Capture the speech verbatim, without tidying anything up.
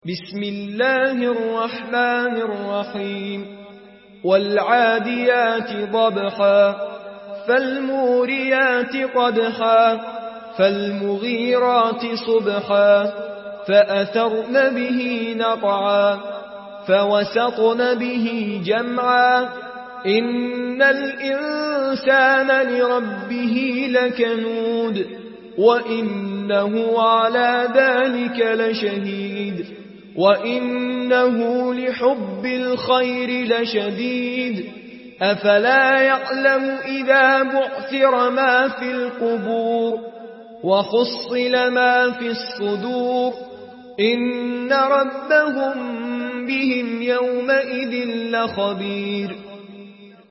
بسم الله الرحمن الرحيم والعاديات ضبحا فالموريات قدحا فالمغيرات صبحا فأثرن به نقعا فوسطن به جمعا إن الإنسان لربه لكنود وإنه على ذلك لشهيد وإنه لحب الخير لشديد أفلا يعلم إذا بعثر ما في القبور وحصل ما في الصدور إن ربهم بهم يومئذ لخبير